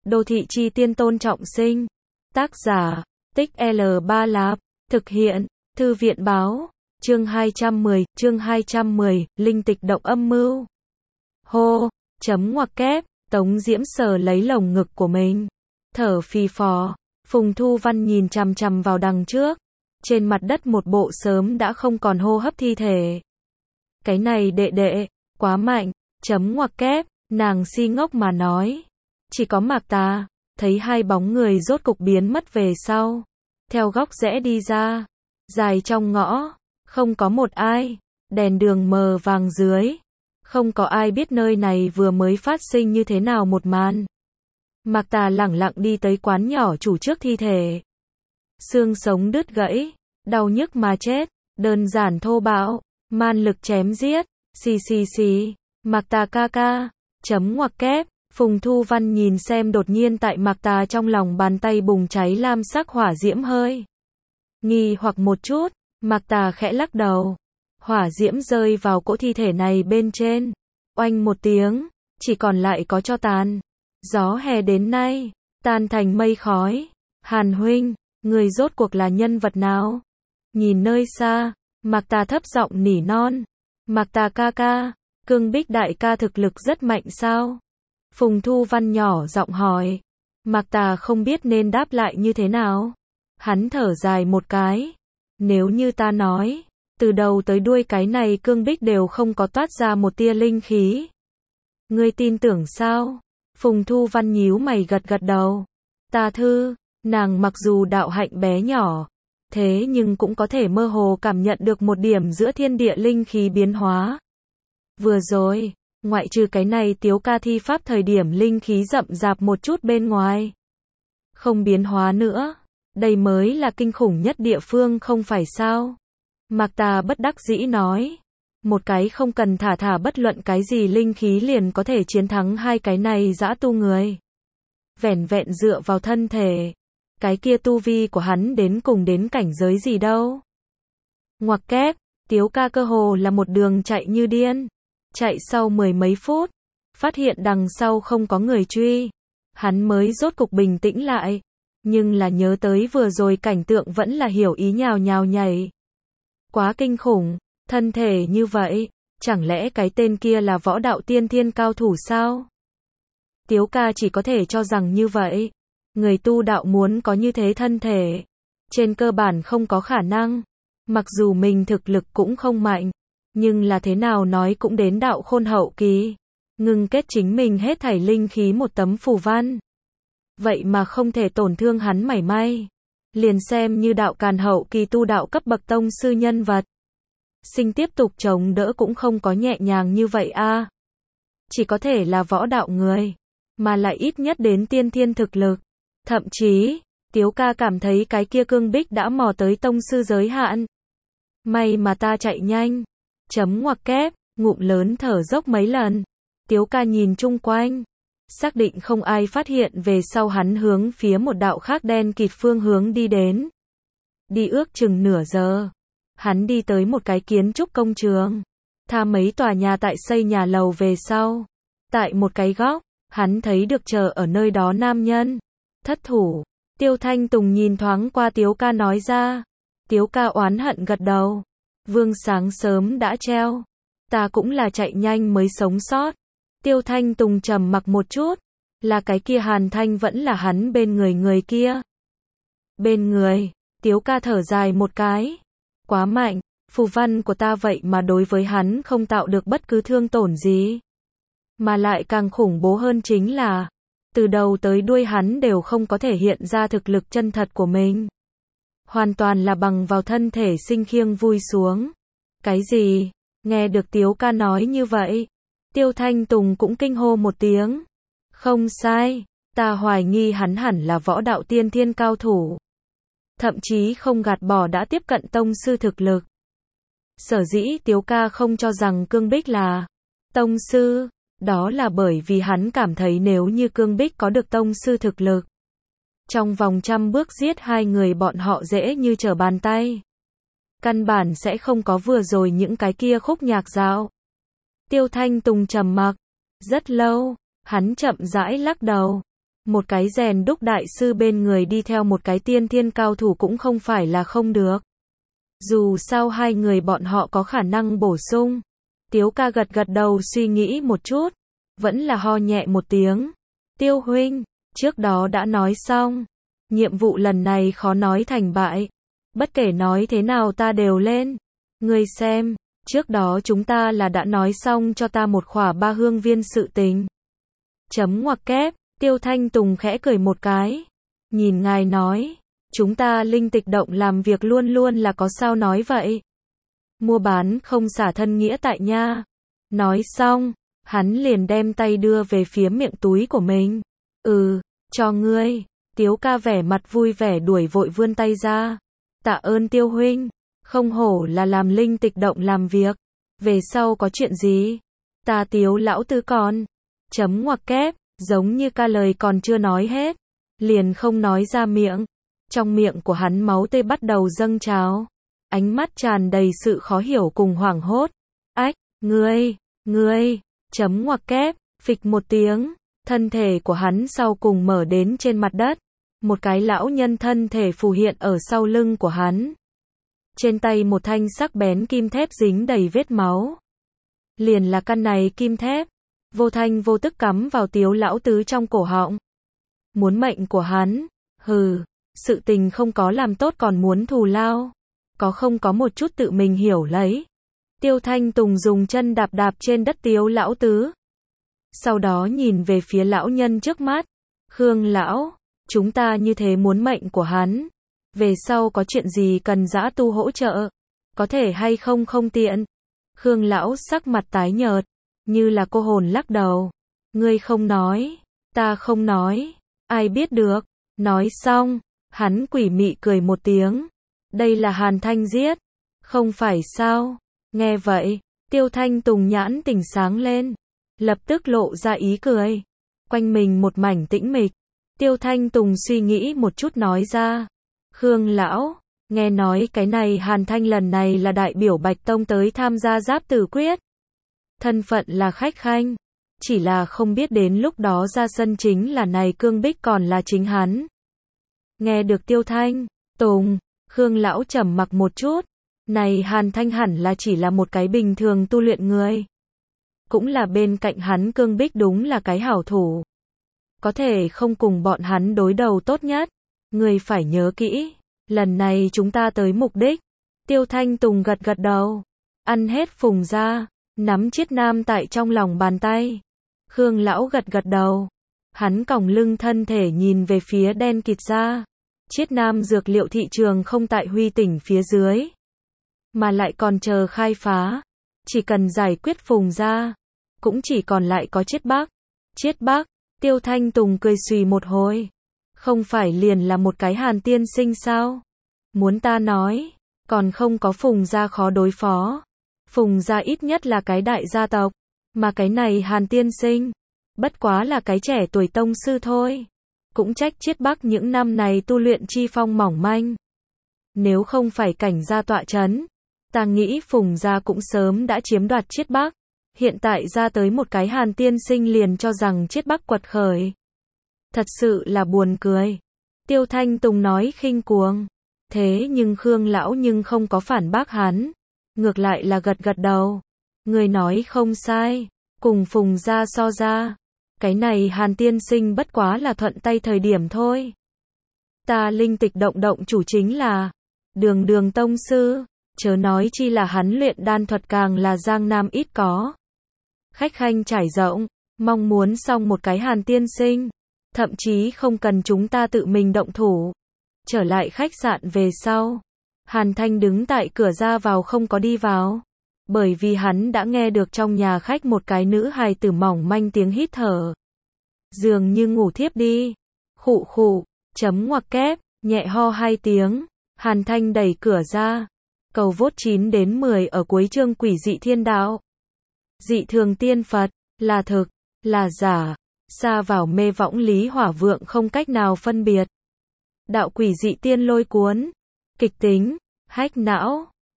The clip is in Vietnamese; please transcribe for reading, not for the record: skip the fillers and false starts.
Đô thị chi tiên Tôn Trọng Sinh. Tác giả, Tích L3 Lạp. Thực hiện, Thư viện báo. Chương 210, Linh tịch động âm mưu. Hô, chấm ngoặc kép, Tống Diễm sờ lấy lồng ngực của mình. Thở phì phò, Phùng Thu Văn nhìn chằm chằm vào đằng trước. Trên mặt đất một bộ sớm đã không còn hô hấp thi thể. Cái này đệ đệ, quá mạnh, chấm ngoặc kép, nàng si ngốc mà nói. Chỉ có Mạc Tà, thấy hai bóng người rốt cục biến mất về sau. Theo góc rẽ đi ra, dài trong ngõ, không có một ai, đèn đường mờ vàng dưới. Không có ai biết nơi này vừa mới phát sinh như thế nào một màn. Mạc Tà lẳng lặng đi tới quán nhỏ chủ trước thi thể. Xương sống đứt gãy, đau nhức mà chết, đơn giản thô bạo, man lực chém giết, xì, Mạc Tà ca ca, chấm ngoặc kép, Phùng Thu Văn nhìn xem đột nhiên tại Mạc Tà trong lòng bàn tay bùng cháy lam sắc hỏa diễm hơi. Nghi hoặc một chút, Mạc Tà khẽ lắc đầu. Hỏa diễm rơi vào cỗ thi thể này bên trên. Oanh một tiếng, chỉ còn lại có tro tàn. Gió hè đến nay, tan thành mây khói. Hàn huynh, người rốt cuộc là nhân vật nào? Nhìn nơi xa, Mạc Tà thấp giọng nỉ non. Mạc Tà ca ca, Cương Bích đại ca thực lực rất mạnh sao? Phùng Thu Văn nhỏ giọng hỏi. Mạc Tà không biết nên đáp lại như thế nào. Hắn thở dài một cái. Nếu như ta nói, từ đầu tới đuôi cái này Cương Bích đều không có toát ra một tia linh khí. Ngươi tin tưởng sao? Phùng Thu Văn nhíu mày gật gật đầu. Ta thư, nàng mặc dù đạo hạnh bé nhỏ, thế nhưng cũng có thể mơ hồ cảm nhận được một điểm giữa thiên địa linh khí biến hóa. Vừa rồi, ngoại trừ cái này Tiếu ca thi pháp thời điểm linh khí rậm rạp một chút bên ngoài. Không biến hóa nữa, đây mới là kinh khủng nhất địa phương không phải sao? Mạc Tà bất đắc dĩ nói. Một cái không cần thả bất luận cái gì linh khí liền có thể chiến thắng hai cái này dã tu người. Vẻn vẹn dựa vào thân thể. Cái kia tu vi của hắn đến cùng đến cảnh giới gì đâu. Ngoặc kép, Tiếu ca cơ hồ là một đường chạy như điên. Chạy sau mười mấy phút, phát hiện đằng sau không có người truy. Hắn mới rốt cục bình tĩnh lại. Nhưng là nhớ tới vừa rồi cảnh tượng vẫn là hiểu ý nhào nhào nhảy. Quá kinh khủng, thân thể như vậy, chẳng lẽ cái tên kia là võ đạo tiên thiên cao thủ sao? Tiếu ca chỉ có thể cho rằng như vậy. Người tu đạo muốn có như thế thân thể, trên cơ bản không có khả năng. Mặc dù mình thực lực cũng không mạnh, nhưng là thế nào nói cũng đến đạo khôn hậu kỳ. Ngưng kết chính mình hết thảy linh khí một tấm phù văn. Vậy mà không thể tổn thương hắn mảy may. Liền xem như đạo càn hậu kỳ tu đạo cấp bậc tông sư nhân vật. Sinh tiếp tục chống đỡ cũng không có nhẹ nhàng như vậy a. Chỉ có thể là võ đạo người, mà lại ít nhất đến tiên thiên thực lực. Thậm chí, Tiếu ca cảm thấy cái kia Cương Bích đã mò tới tông sư giới hạn. May mà ta chạy nhanh. Chấm ngoặc kép, ngụm lớn thở dốc mấy lần. Tiếu ca nhìn chung quanh. Xác định không ai phát hiện về sau hắn hướng phía một đạo khác đen kịt phương hướng đi đến. Đi ước chừng nửa giờ. Hắn đi tới một cái kiến trúc công trường. Tha mấy tòa nhà tại xây nhà lầu về sau. Tại một cái góc, hắn thấy được chờ ở nơi đó nam nhân. Thất thủ. Tiêu Thanh Tùng nhìn thoáng qua Tiếu ca nói ra. Tiếu ca oán hận gật đầu. Vương sáng sớm đã treo. Ta cũng là chạy nhanh mới sống sót. Tiêu Thanh Tùng trầm mặc một chút. Là cái kia Hàn Thanh vẫn là hắn bên người kia. Bên người, Tiếu ca thở dài một cái. Quá mạnh, phù văn của ta vậy mà đối với hắn không tạo được bất cứ thương tổn gì. Mà lại càng khủng bố hơn chính là, từ đầu tới đuôi hắn đều không có thể hiện ra thực lực chân thật của mình. Hoàn toàn là bằng vào thân thể sinh khiêng vui xuống. Cái gì? Nghe được Tiếu ca nói như vậy, Tiêu Thanh Tùng cũng kinh hô một tiếng. Không sai, ta hoài nghi hắn hẳn là võ đạo tiên thiên cao thủ. Thậm chí không gạt bỏ đã tiếp cận tông sư thực lực. Sở dĩ Tiếu ca không cho rằng Cương Bích là tông sư, đó là bởi vì hắn cảm thấy nếu như Cương Bích có được tông sư thực lực, trong vòng 100 bước giết hai người bọn họ dễ như trở bàn tay. Căn bản sẽ không có vừa rồi những cái kia khúc nhạc dạo. Tiêu Thanh Tùng trầm mặc rất lâu, hắn chậm rãi lắc đầu. Một cái rèn đúc đại sư bên người đi theo một cái tiên thiên cao thủ cũng không phải là không được. Dù sao hai người bọn họ có khả năng bổ sung. Tiếu ca gật gật đầu suy nghĩ một chút. Vẫn là ho nhẹ một tiếng. Tiêu huynh, trước đó đã nói xong. Nhiệm vụ lần này khó nói thành bại. Bất kể nói thế nào ta đều lên. Ngươi xem, trước đó chúng ta là đã nói xong cho ta một khỏa 3 hương viên sự tình. Chấm ngoặc kép, Tiêu Thanh Tùng khẽ cười một cái. Nhìn ngài nói, chúng ta linh tịch động làm việc luôn luôn là có sao nói vậy. Mua bán không xả thân nghĩa tại nha. Nói xong, hắn liền đem tay đưa về phía miệng túi của mình. Cho ngươi. Tiếu ca vẻ mặt vui vẻ đuổi vội vươn tay ra. Tạ ơn Tiêu huynh. Không hổ là làm linh tịch động làm việc. Về sau có chuyện gì? Ta Tiếu lão tứ còn. Chấm ngoặc kép, giống như ca lời còn chưa nói hết. Liền không nói ra miệng. Trong miệng của hắn máu tươi bắt đầu dâng trào. Ánh mắt tràn đầy sự khó hiểu cùng hoảng hốt. Ách, ngươi, chấm ngoặc kép, phịch một tiếng. Thân thể của hắn sau cùng mở đến trên mặt đất. Một cái lão nhân thân thể phù hiện ở sau lưng của hắn. Trên tay một thanh sắc bén kim thép dính đầy vết máu. Liền là căn này kim thép. Vô thanh vô tức cắm vào Tiếu lão tứ trong cổ họng. Muốn mệnh của hắn. Hừ, sự tình không có làm tốt còn muốn thù lao. Không có một chút tự mình hiểu lấy. Tiêu Thanh Tùng dùng chân đạp đạp trên đất Tiếu lão tứ. Sau đó nhìn về phía lão nhân trước mắt. Khương lão, chúng ta như thế muốn mệnh của hắn. Về sau có chuyện gì cần dã tu hỗ trợ. Có thể hay không không tiện. Khương lão sắc mặt tái nhợt. Như là cô hồn lắc đầu. Ngươi không nói. Ta không nói. Ai biết được. Nói xong. Hắn quỷ mị cười một tiếng. Đây là Hàn Thanh giết. Không phải sao. Nghe vậy. Tiêu Thanh Tùng nhãn tỉnh sáng lên. Lập tức lộ ra ý cười. Quanh mình một mảnh tĩnh mịch. Tiêu Thanh Tùng suy nghĩ một chút nói ra. Khương lão, nghe nói cái này Hàn Thanh lần này là đại biểu Bạch Tông tới tham gia giáp tử quyết. Thân phận là khách khanh. Chỉ là không biết đến lúc đó ra sân chính là này Cương Bích còn là chính hắn. Nghe được Tiêu Thanh Tùng, Khương lão trầm mặc một chút. Này Hàn Thanh hẳn là chỉ là một cái bình thường tu luyện người. Cũng là bên cạnh hắn Cương Bích đúng là cái hảo thủ. Có thể không cùng bọn hắn đối đầu tốt nhất. Người phải nhớ kỹ. Lần này chúng ta tới mục đích. Tiêu Thanh Tùng gật gật đầu. Ăn hết phùng ra. Nắm chiết nam tại trong lòng bàn tay. Khương lão gật gật đầu. Hắn còng lưng thân thể nhìn về phía đen kịt ra. Chiết nam dược liệu thị trường không tại Huy tỉnh phía dưới. Mà lại còn chờ khai phá. Chỉ cần giải quyết phùng ra. Cũng chỉ còn lại có Chiết Bắc. Chiết Bắc. Tiêu Thanh Tùng cười xùy một hồi. Không phải liền là một cái Hàn tiên sinh sao? Muốn ta nói. Còn không có phùng ra khó đối phó. Phùng ra ít nhất là cái đại gia tộc. Mà cái này Hàn tiên sinh. Bất quá là cái trẻ tuổi tông sư thôi. Cũng trách Chiết Bắc những năm này tu luyện chi phong mỏng manh. Nếu không phải cảnh gia tọa chấn. Ta nghĩ phùng gia cũng sớm đã chiếm đoạt Chiết Bắc. Hiện tại ra tới một cái Hàn tiên sinh liền cho rằng Chiết Bắc quật khởi. Thật sự là buồn cười. Tiêu Thanh Tùng nói khinh cuồng. Thế nhưng Khương lão nhưng không có phản bác hắn. Ngược lại là gật gật đầu. Người nói không sai. Cùng phùng gia so ra. Cái này Hàn tiên sinh bất quá là thuận tay thời điểm thôi. Ta linh tịch động chủ chính là Đường tông sư. Chớ nói chi là hắn luyện đan thuật càng là giang nam ít có. Khách khanh trải rộng. Mong muốn xong một cái Hàn tiên sinh. Thậm chí không cần chúng ta tự mình động thủ. Trở lại khách sạn về sau. Hàn Thanh đứng tại cửa ra vào không có đi vào. Bởi vì hắn đã nghe được trong nhà khách một cái nữ hài tử mỏng manh tiếng hít thở. Dường như ngủ thiếp đi. Khụ khụ, chấm ngoặc kép, nhẹ ho 2 tiếng. Hàn Thanh đẩy cửa ra. Cầu vốt 9 đến 10 ở cuối chương Quỷ dị thiên đạo. Dị thường tiên Phật, là thực, là giả. Xa vào mê võng lý hỏa vượng không cách nào phân biệt. Đạo quỷ dị tiên lôi cuốn. Kịch tính, hách não.